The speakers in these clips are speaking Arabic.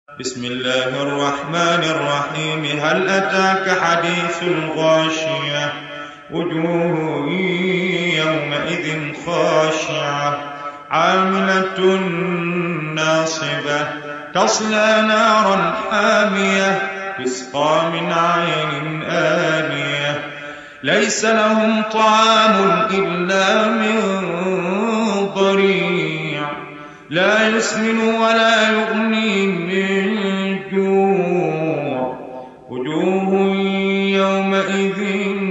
بسم الله الرحمن الرحيم. هل أتاك حديث الغاشية؟ وجوه يومئذ خاشعة عاملة ناصبة تصلى نارا حامية تسقى من عين آنية ليس لهم طعام إلا من ضريع لا يسمن ولا يغني من جوع وجوه يومئذ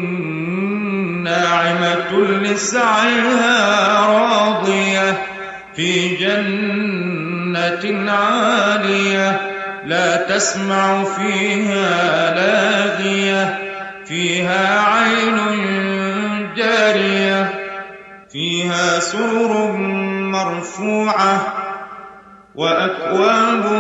ناعمة لسعيها راضية في جنة عالية لا تسمع فيها لاغية فيها عين جارية فيها سرر مرفوعة وأكواب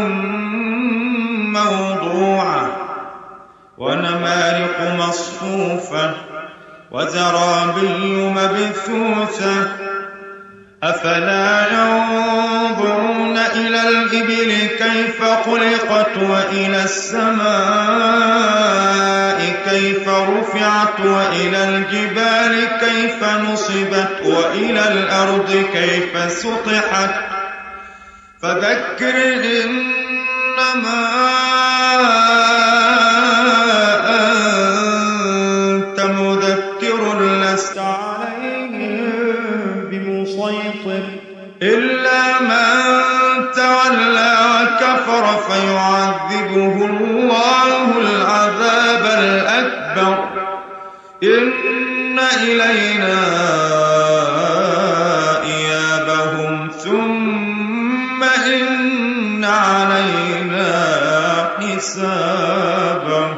موضوعة ونمارق مصفوفة وزرابي مبثوثة أفلا ينظرون إلى الإبل كيف خلقت وإلى السماء كيف رفعت وإلى الجبال كيف نصبت وإلى الأرض كيف سطحت فذكر إنما أنت مذكر لست عليهم بمسيطر إلا من تولى وكفر فيعذبه الله العذاب الأكبر إن إلينا إيابهم ثم إن علينا حسابهم.